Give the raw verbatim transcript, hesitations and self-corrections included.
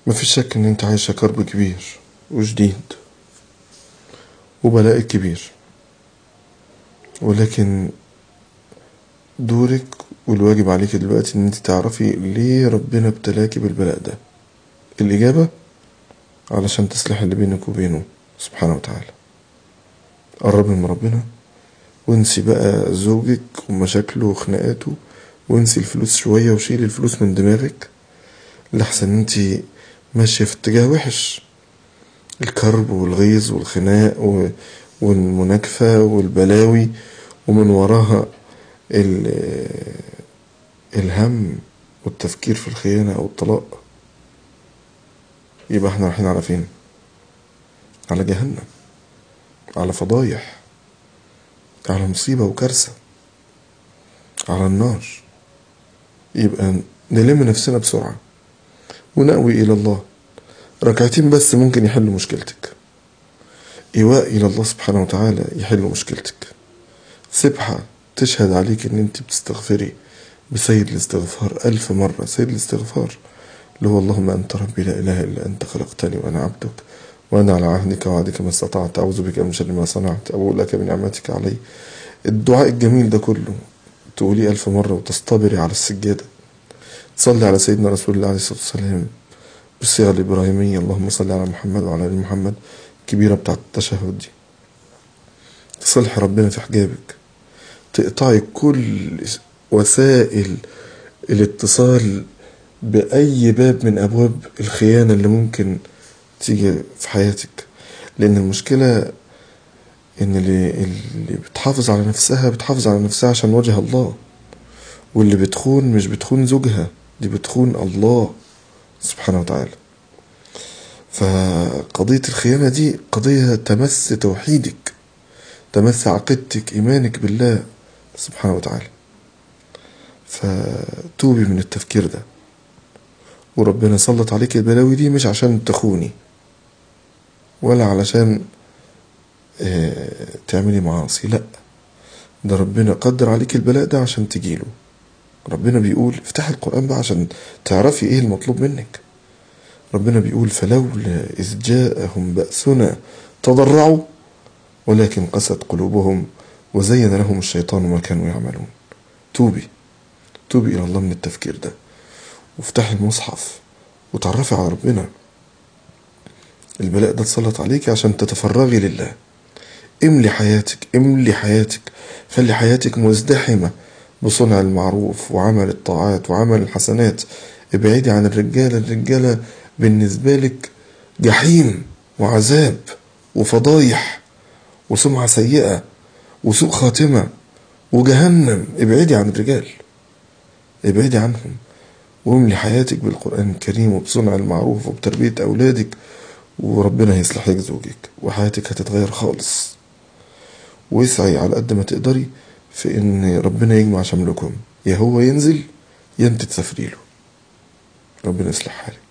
مفيش شك ان انت عايشة كرب كبير وجديد وبلاء كبير، ولكن دورك والواجب عليك دلوقتي ان انت تعرفي ليه ربنا ابتلاكي بالبلاء ده. الإجابة علشان تصلح اللي بينك وبينه سبحانه وتعالى. قربي من ربنا وانسي بقى زوجك ومشاكله وخناقاته، وانسي الفلوس شوية وشيلي الفلوس من دماغك لحسن انت ماشية في اتجاه وحش. الكرب والغيظ والخناق والمناكفة والبلاوي ومن وراها الهم والتفكير في الخيانة أو الطلاق، يبقى احنا رايحين على فين؟ على جهنم، على فضايح، على مصيبة وكارثة، على النار. يبقى نلم نفسنا بسرعة ونأوي إلى الله. ركعتين بس ممكن يحلوا مشكلتك، إيواء إلى الله سبحانه وتعالى يحلوا مشكلتك، سبحة تشهد عليك ان انت بتستغفري بسيد الاستغفار ألف مرة. سيد الاستغفار اللي هو اللهم أنت ربي لا إله إلا أنت خلقتني وأنا عبدك وأنا على عهدك وعهدك ما استطعت أعوذ بك من شر ما صنعت أبوء لك بنعمتك علي. الدعاء الجميل ده كله تقولي ألف مرة وتصطبري على السجادة. تصلي على سيدنا رسول الله عليه الصلاة والسلام بالصيغة الإبراهيمية اللهم صل على محمد وعلى آل محمد كبيرة بتاعت التشهد دي. تصلحي ربنا في حجابك، تقطعي كل وسائل الاتصال بأي باب من أبواب الخيانة اللي ممكن تيجي في حياتك. لأن المشكلة إن اللي, اللي بتحافظ على نفسها بتحافظ على نفسها عشان وجه الله، واللي بتخون مش بتخون زوجها، دي بتخون الله سبحانه وتعالى. فقضية الخيانة دي قضية تمس توحيدك، تمس عقيدتك، إيمانك بالله سبحانه وتعالى. فتوبي من التفكير ده، وربنا سلط عليك البلاوي دي مش عشان تخوني ولا علشان اه تعملي معاصي، لا، ده ربنا قدر عليك البلاء ده عشان تجيله. ربنا بيقول افتح القرآن بقى عشان تعرفي ايه المطلوب منك. ربنا بيقول فلولا إذ جاءهم بأسنا تضرعوا ولكن قست قلوبهم وزين لهم الشيطان ما كانوا يعملون. توبي توبي إلى الله من التفكير ده، وافتحي المصحف وتعرفي على ربنا. البلاء ده اتسلط عليك عشان تتفرغي لله. املي حياتك املي حياتك خلي حياتك مزدحمة بصنع المعروف وعمل الطاعات وعمل الحسنات. ابعدي عن الرجالة. الرجالة بالنسبة لك جحيم وعذاب وفضايح وسمعة سيئة وسوء خاتمة وجهنم. ابعدي عن الرجال، ابعدي عنهم، واملي حياتك بالقرآن الكريم وبصنع المعروف وبتربية أولادك، وربنا هيصلح لك زوجك وحياتك هتتغير خالص. واسعي على قد ما تقدري في ان ربنا يجمع شملكم، يا هو ينزل يا انت تسافري له. ربنا يصلح حالك.